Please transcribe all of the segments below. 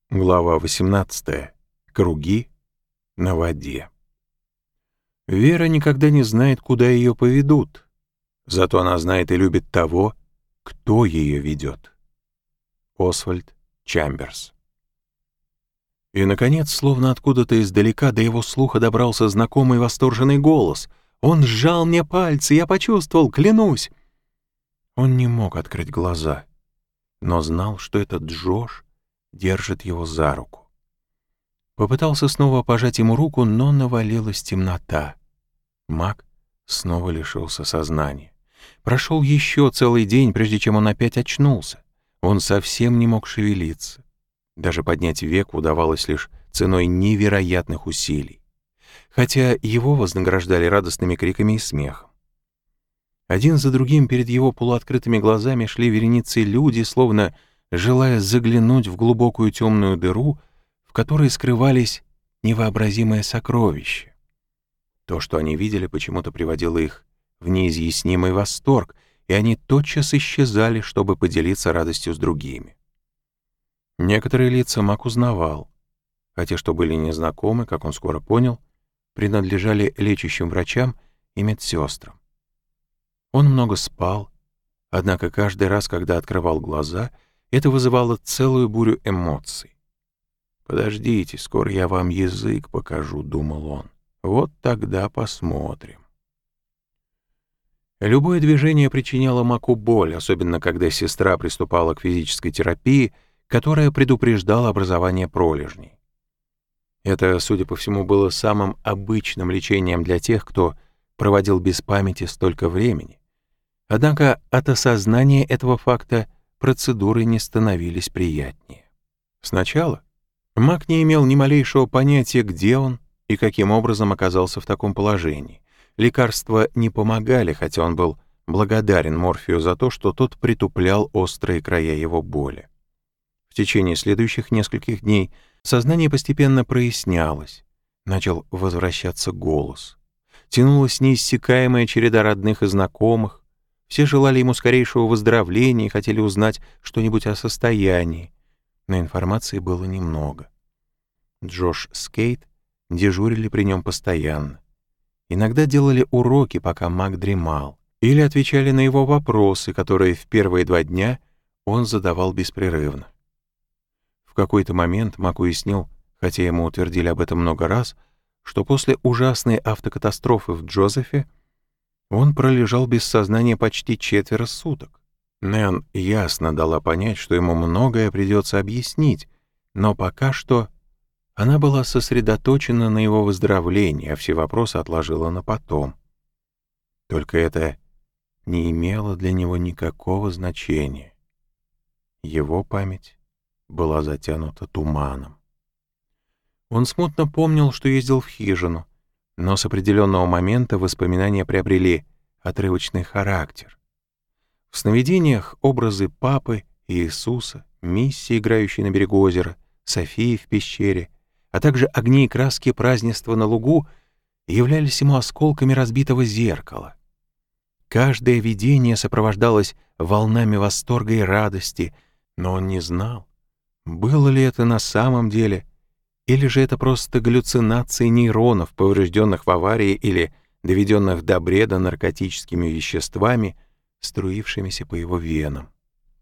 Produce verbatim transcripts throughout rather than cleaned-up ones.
Глава восемнадцатая. Круги на воде. Вера никогда не знает, куда ее поведут. Зато она знает и любит того, кто ее ведет. Освальд Чамберс. И, наконец, словно откуда-то издалека до его слуха добрался знакомый восторженный голос. «Он сжал мне пальцы, я почувствовал, клянусь!» Он не мог открыть глаза, но знал, что этот Джош держит его за руку. Попытался снова пожать ему руку, но навалилась темнота. Мак снова лишился сознания. Прошел еще целый день, прежде чем он опять очнулся. Он совсем не мог шевелиться. Даже поднять век удавалось лишь ценой невероятных усилий, хотя его вознаграждали радостными криками и смехом. Один за другим перед его полуоткрытыми глазами шли вереницы люди, словно желая заглянуть в глубокую темную дыру, в которой скрывались невообразимые сокровища. То, что они видели, почему-то приводило их в неизъяснимый восторг, и они тотчас исчезали, чтобы поделиться радостью с другими. Некоторые лица Мак узнавал, а те, что были незнакомы, как он скоро понял, принадлежали лечащим врачам и медсестрам. Он много спал, однако каждый раз, когда открывал глаза, это вызывало целую бурю эмоций. «Подождите, скоро я вам язык покажу», — думал он. «Вот тогда посмотрим». Любое движение причиняло Маку боль, особенно когда сестра приступала к физической терапии, которая предупреждала образование пролежней. Это, судя по всему, было самым обычным лечением для тех, кто проводил без памяти столько времени. Однако от осознания этого факта процедуры не становились приятнее. Сначала Мак не имел ни малейшего понятия, где он и каким образом оказался в таком положении. Лекарства не помогали, хотя он был благодарен Морфию за то, что тот притуплял острые края его боли. В течение следующих нескольких дней сознание постепенно прояснялось, начал возвращаться голос. Тянулась неиссякаемая череда родных и знакомых. Все желали ему скорейшего выздоровления и хотели узнать что-нибудь о состоянии, но информации было немного. Джош с Кейт дежурили при нем постоянно. Иногда делали уроки, пока Мак дремал, или отвечали на его вопросы, которые в первые два дня он задавал беспрерывно. В какой-то момент Мак уяснил, хотя ему утвердили об этом много раз, что после ужасной автокатастрофы в Джозефе он пролежал без сознания почти четверо суток. Нэн ясно дала понять, что ему многое придется объяснить, но пока что она была сосредоточена на его выздоровлении, а все вопросы отложила на потом. Только это не имело для него никакого значения. Его память была затянута туманом. Он смутно помнил, что ездил в хижину, но с определенного момента воспоминания приобрели отрывочный характер. В сновидениях образы папы, Иисуса, Миссии, играющей на берегу озера, Софии в пещере, а также огни и краски празднества на лугу являлись ему осколками разбитого зеркала. Каждое видение сопровождалось волнами восторга и радости, но он не знал, было ли это на самом деле, или же это просто галлюцинации нейронов, поврежденных в аварии или доведенных до бреда наркотическими веществами, струившимися по его венам.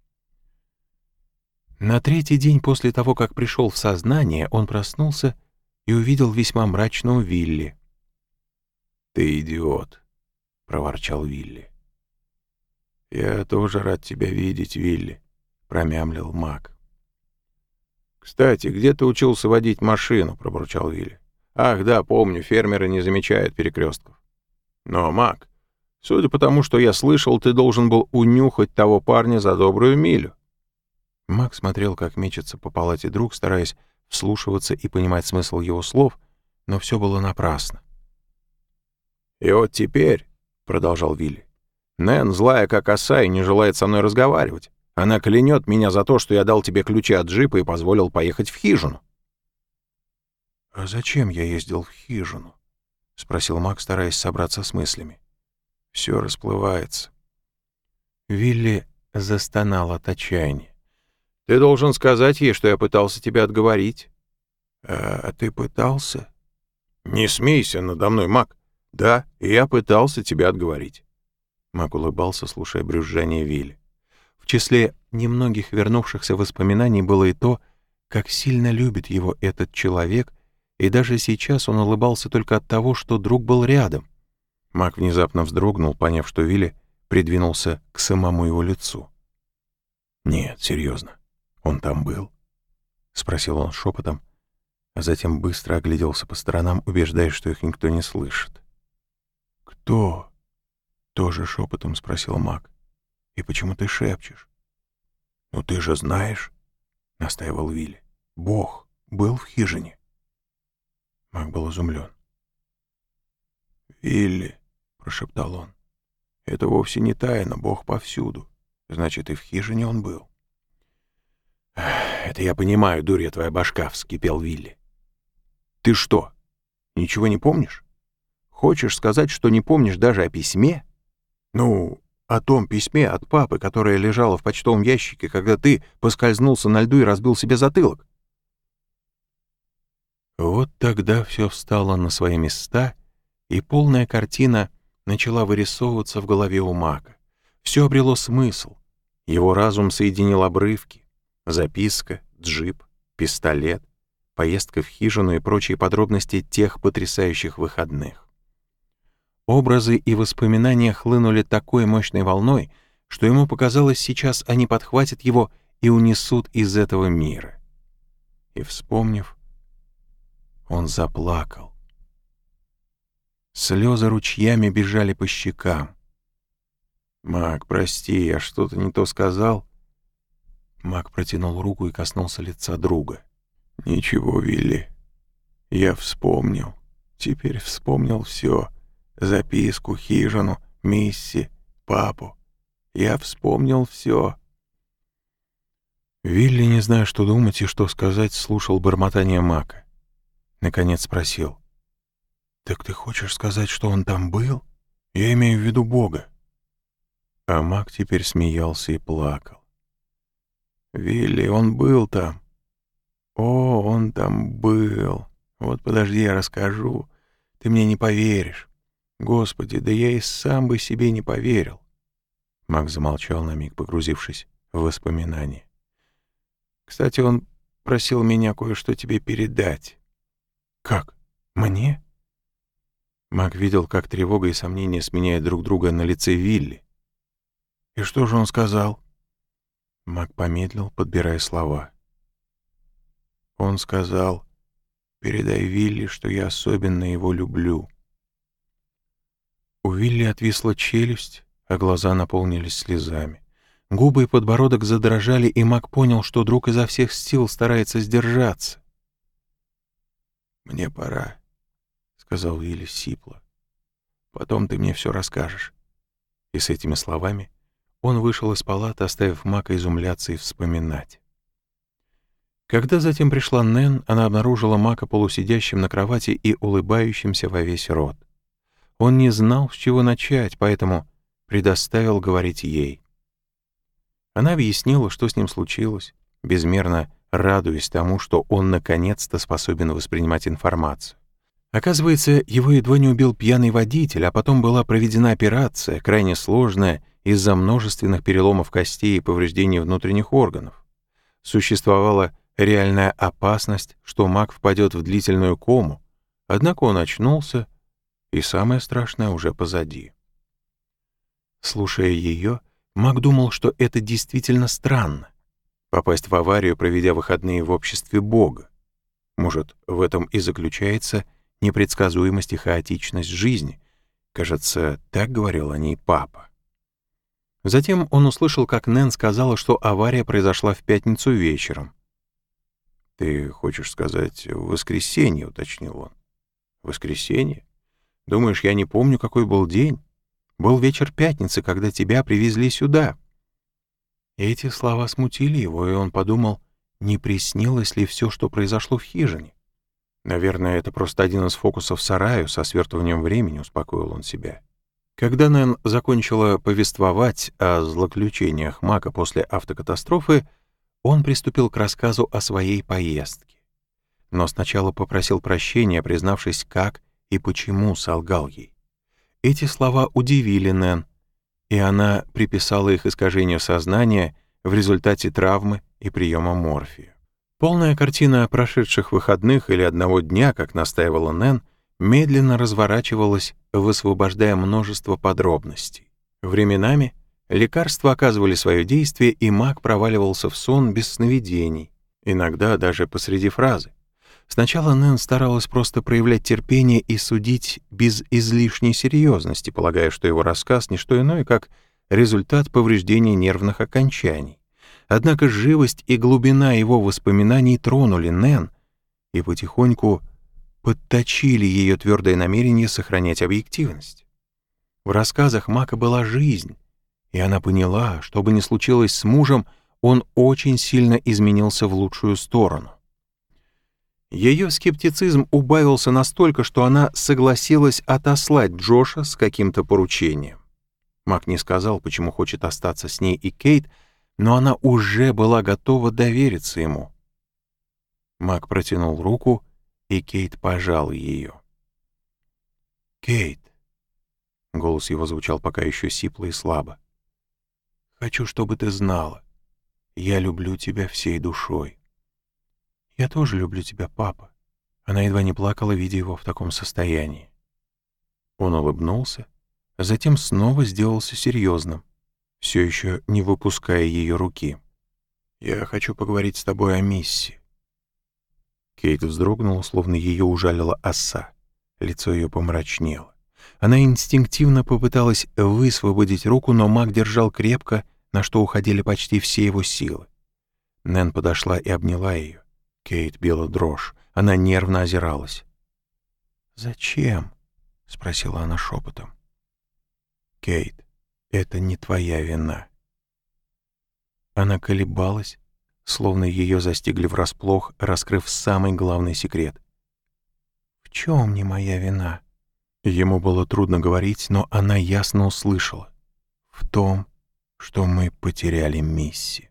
На третий день после того, как пришел в сознание, он проснулся и увидел весьма мрачного Вилли. «Ты идиот», — проворчал Вилли. «Я тоже рад тебя видеть, Вилли», — промямлил Мак. «Кстати, где ты учился водить машину?» — пробурчал Вилли. «Ах, да, помню, фермеры не замечают перекрестков. Но, Мак, судя по тому, что я слышал, ты должен был унюхать того парня за добрую милю». Мак смотрел, как мечется по палате друг, стараясь вслушиваться и понимать смысл его слов, но все было напрасно. «И вот теперь», — продолжал Вилли, — «Нэн злая как оса и не желает со мной разговаривать. Она клянет меня за то, что я дал тебе ключи от джипа и позволил поехать в хижину». «А зачем я ездил в хижину?» — спросил Мак, стараясь собраться с мыслями. «Все расплывается». Вилли застонал от отчаяния. Ты должен сказать ей, что я пытался тебя отговорить». «А, а ты пытался?» «Не смейся надо мной, Мак. Да, я пытался тебя отговорить». Мак улыбался, слушая брюзжание Вилли. В числе немногих вернувшихся воспоминаний было и то, как сильно любит его этот человек, и даже сейчас он улыбался только от того, что друг был рядом. Мак внезапно вздрогнул, поняв, что Вилли придвинулся к самому его лицу. «Нет, серьезно, он там был?» — спросил он шепотом, а затем быстро огляделся по сторонам, убеждаясь, что их никто не слышит. «Кто?» — тоже шепотом спросил Мак. «И почему ты шепчешь?» «Ну ты же знаешь», — настаивал Вилли. «Бог был в хижине». Мак был изумлен. «Вилли», — прошептал он, — «это вовсе не тайна, Бог повсюду. Значит, и в хижине он был». «Это я понимаю, дурья твоя башка», — вскипел Вилли. «Ты что, ничего не помнишь? Хочешь сказать, что не помнишь даже о письме? Ну, о том письме от папы, которое лежало в почтовом ящике, когда ты поскользнулся на льду и разбил себе затылок?» Вот тогда все встало на свои места, и полная картина начала вырисовываться в голове у Мака. Все обрело смысл. Его разум соединил обрывки. Записка, джип, пистолет, поездка в хижину и прочие подробности тех потрясающих выходных. Образы и воспоминания хлынули такой мощной волной, что ему показалось, сейчас они подхватят его и унесут из этого мира. И, вспомнив, он заплакал. Слезы ручьями бежали по щекам. «Мак, прости, я что-то не то сказал?» Мак протянул руку и коснулся лица друга. «Ничего, Вилли, я вспомнил. Теперь вспомнил все. Записку, хижину, Мисси, папу. Я вспомнил все». Вилли, не зная, что думать и что сказать, слушал бормотание Мака. Наконец спросил: «Так ты хочешь сказать, что он там был? Я имею в виду Бога». А Мак теперь смеялся и плакал. «Вилли, он был там. О, он там был. Вот подожди, я расскажу. Ты мне не поверишь. Господи, да я и сам бы себе не поверил». Мак замолчал на миг, погрузившись в воспоминания. «Кстати, он просил меня кое-что тебе передать». «Как? Мне?» Мак видел, как тревога и сомнения сменяют друг друга на лице Вилли. «И что же он сказал?» Мак помедлил, подбирая слова. «Он сказал: передай Вилли, что я особенно его люблю». У Вилли отвисла челюсть, а глаза наполнились слезами. Губы и подбородок задрожали, и Мак понял, что друг изо всех сил старается сдержаться. «Мне пора», — сказал Вилли сипло. «Потом ты мне все расскажешь». И с этими словами он вышел из палаты, оставив Мака изумляться и вспоминать. Когда затем пришла Нэн, она обнаружила Мака полусидящим на кровати и улыбающимся во весь рот. Он не знал, с чего начать, поэтому предоставил говорить ей. Она объяснила, что с ним случилось, безмерно радуясь тому, что он наконец-то способен воспринимать информацию. Оказывается, его едва не убил пьяный водитель, а потом была проведена операция, крайне сложная из-за множественных переломов костей и повреждений внутренних органов. Существовала реальная опасность, что Мак впадет в длительную кому, однако он очнулся, и самое страшное уже позади. Слушая ее, Мак думал, что это действительно странно — попасть в аварию, проведя выходные в обществе Бога. Может, в этом и заключается непредсказуемость и хаотичность жизни. Кажется, так говорил о ней папа. Затем он услышал, как Нэн сказала, что авария произошла в пятницу вечером. «Ты хочешь сказать, в воскресенье?» — уточнил он. «Воскресенье? Думаешь, я не помню, какой был день? Был вечер пятницы, когда тебя привезли сюда». И эти слова смутили его, и он подумал, не приснилось ли все, что произошло в хижине. Наверное, это просто один из фокусов сараю со свертыванием времени, успокоил он себя. Когда Нэн закончила повествовать о злоключениях Мака после автокатастрофы, он приступил к рассказу о своей поездке. Но сначала попросил прощения, признавшись, как и почему солгал ей. Эти слова удивили Нэн, и она приписала их искажению сознания в результате травмы и приема морфия. Полная картина прошедших выходных или одного дня, как настаивала Нэн, медленно разворачивалась, высвобождая множество подробностей. Временами лекарства оказывали свое действие, и Мак проваливался в сон без сновидений, иногда даже посреди фразы. Сначала Нэн старалась просто проявлять терпение и судить без излишней серьезности, полагая, что его рассказ — не что иное, как результат повреждения нервных окончаний. Однако живость и глубина его воспоминаний тронули Нэн и потихоньку подточили ее твердое намерение сохранять объективность. В рассказах Мака была жизнь, и она поняла, что бы ни случилось с мужем, он очень сильно изменился в лучшую сторону. Ее скептицизм убавился настолько, что она согласилась отослать Джоша с каким-то поручением. Мак не сказал, почему хочет остаться с ней и Кейт, но она уже была готова довериться ему. Мак протянул руку, и Кейт пожал ее. «Кейт», — голос его звучал пока еще сипло и слабо, — «хочу, чтобы ты знала, я люблю тебя всей душой». «Я тоже люблю тебя, папа». Она едва не плакала, видя его в таком состоянии. Он улыбнулся, а затем снова сделался серьезным, все еще не выпуская ее руки. «Я хочу поговорить с тобой о Мисси». Кейт вздрогнула, словно ее ужалила оса. Лицо ее помрачнело. Она инстинктивно попыталась высвободить руку, но Мак держал крепко, на что уходили почти все его силы. Нэн подошла и обняла ее. Кейт била дрожь. Она нервно озиралась. «Зачем?» — спросила она шепотом. «Кейт, это не твоя вина». Она колебалась, словно ее застигли врасплох, раскрыв самый главный секрет. «В чем не моя вина?» Ему было трудно говорить, но она ясно услышала. «В том, что мы потеряли Мисси».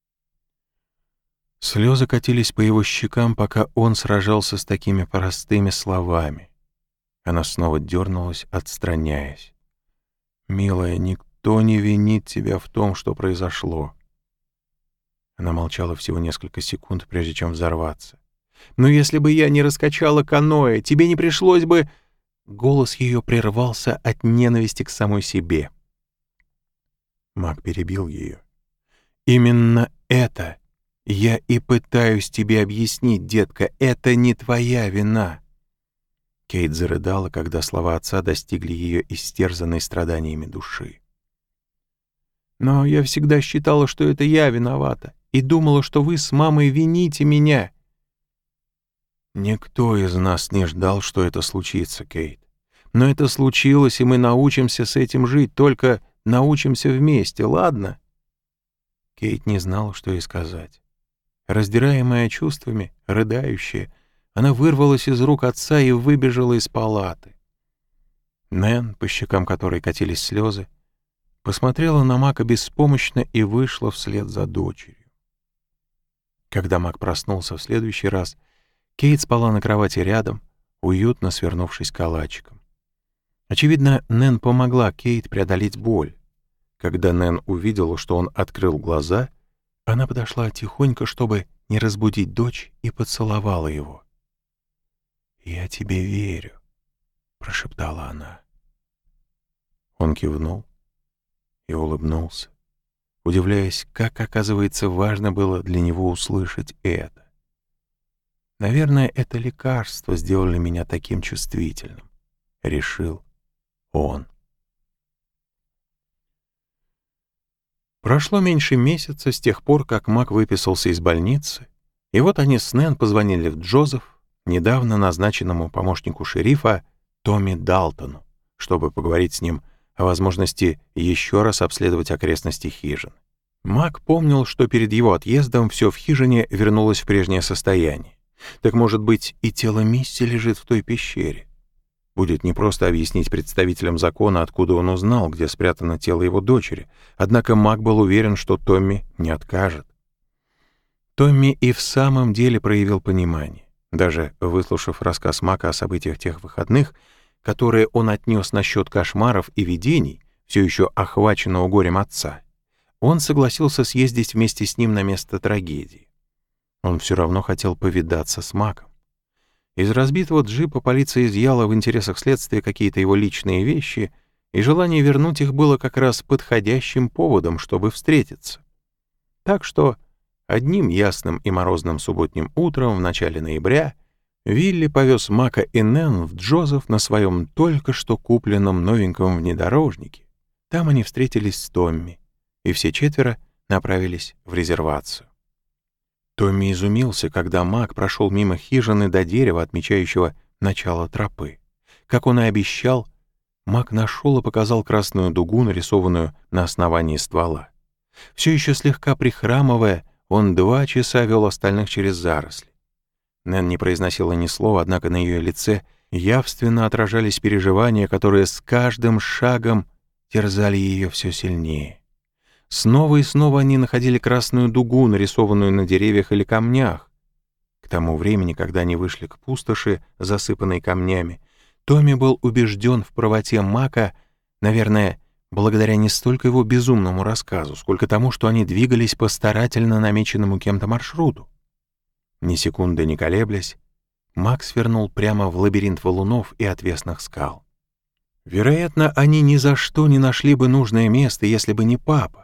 Слезы катились по его щекам, пока он сражался с такими простыми словами. Она снова дернулась, отстраняясь. «Милая, никто не винит тебя в том, что произошло». Она молчала всего несколько секунд, прежде чем взорваться. «Но если бы я не раскачала каноэ, тебе не пришлось бы...» Голос ее прервался от ненависти к самой себе. Мак перебил ее. «Именно это я и пытаюсь тебе объяснить, детка, это не твоя вина». Кейт зарыдала, когда слова отца достигли ее истерзанной страданиями души. «Но я всегда считала, что это я виновата, и думала, что вы с мамой вините меня». «Никто из нас не ждал, что это случится, Кейт. Но это случилось, и мы научимся с этим жить, только научимся вместе, ладно?» Кейт не знала, что ей сказать. Раздираемая чувствами, рыдающая, она вырвалась из рук отца и выбежала из палаты. Нэн, по щекам которой катились слезы, посмотрела на Мака беспомощно и вышла вслед за дочерью. Когда Мак проснулся в следующий раз, Кейт спала на кровати рядом, уютно свернувшись калачиком. Очевидно, Нэн помогла Кейт преодолеть боль. Когда Нэн увидела, что он открыл глаза, она подошла тихонько, чтобы не разбудить дочь, и поцеловала его. «Я тебе верю», — прошептала она. Он кивнул и улыбнулся, удивляясь, как, оказывается, важно было для него услышать это. «Наверное, это лекарство сделали меня таким чувствительным», — решил он. Прошло меньше месяца с тех пор, как Мак выписался из больницы, и вот они с Нэн позвонили в Джозеф, недавно назначенному помощнику шерифа Томми Далтону, чтобы поговорить с ним о возможности еще раз обследовать окрестности хижин. Мак помнил, что перед его отъездом все в хижине вернулось в прежнее состояние. Так, может быть, и тело Мисси лежит в той пещере? Будет непросто объяснить представителям закона, откуда он узнал, где спрятано тело его дочери, однако Мак был уверен, что Томми не откажет. Томми и в самом деле проявил понимание. Даже выслушав рассказ Мака о событиях тех выходных, которые он отнес насчет кошмаров и видений, все еще охваченного горем отца, он согласился съездить вместе с ним на место трагедии. Он все равно хотел повидаться с Маком. Из разбитого джипа полиция изъяла в интересах следствия какие-то его личные вещи, и желание вернуть их было как раз подходящим поводом, чтобы встретиться. Так что одним ясным и морозным субботним утром в начале ноября Вилли повез Мака и Нэн в Джозеф на своем только что купленном новеньком внедорожнике. Там они встретились с Томми, и все четверо направились в резервацию. Томми изумился, когда Мак прошел мимо хижины до дерева, отмечающего начало тропы. Как он и обещал, Мак нашел и показал красную дугу, нарисованную на основании ствола. Все еще слегка прихрамывая, он два часа вел остальных через заросли. Нэн не произносила ни слова, однако на ее лице явственно отражались переживания, которые с каждым шагом терзали ее все сильнее. Снова и снова они находили красную дугу, нарисованную на деревьях или камнях. К тому времени, когда они вышли к пустоши, засыпанной камнями, Томми был убежден в правоте Мака, наверное, благодаря не столько его безумному рассказу, сколько тому, что они двигались по старательно намеченному кем-то маршруту. Ни секунды не колеблясь, Мак свернул прямо в лабиринт валунов и отвесных скал. Вероятно, они ни за что не нашли бы нужное место, если бы не папа.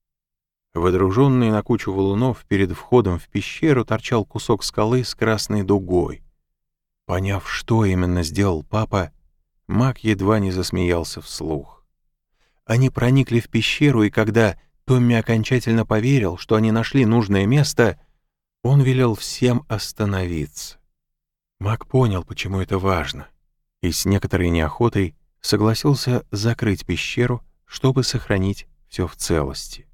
Водруженный на кучу валунов перед входом в пещеру торчал кусок скалы с красной дугой. Поняв, что именно сделал папа, Мак едва не засмеялся вслух. Они проникли в пещеру, и когда Томми окончательно поверил, что они нашли нужное место, он велел всем остановиться. Мак понял, почему это важно, и с некоторой неохотой согласился закрыть пещеру, чтобы сохранить все в целости.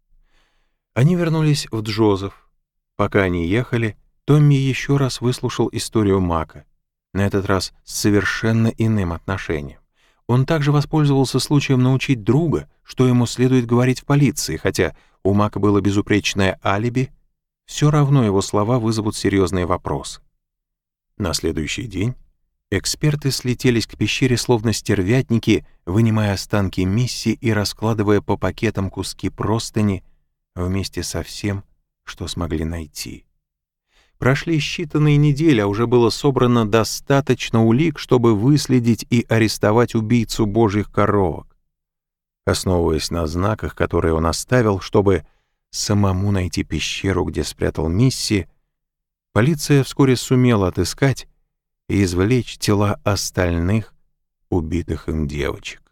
Они вернулись в Джозеф. Пока они ехали, Томми еще раз выслушал историю Мака, на этот раз с совершенно иным отношением. Он также воспользовался случаем научить друга, что ему следует говорить в полиции, хотя у Мака было безупречное алиби, все равно его слова вызовут серьезные вопросы. На следующий день эксперты слетелись к пещере словно стервятники, вынимая останки Мисси и раскладывая по пакетам куски простыни вместе со всем, что смогли найти. Прошли считанные недели, а уже было собрано достаточно улик, чтобы выследить и арестовать убийцу божьих коровок. Основываясь на знаках, которые он оставил, чтобы самому найти пещеру, где спрятал Мисси, полиция вскоре сумела отыскать и извлечь тела остальных убитых им девочек.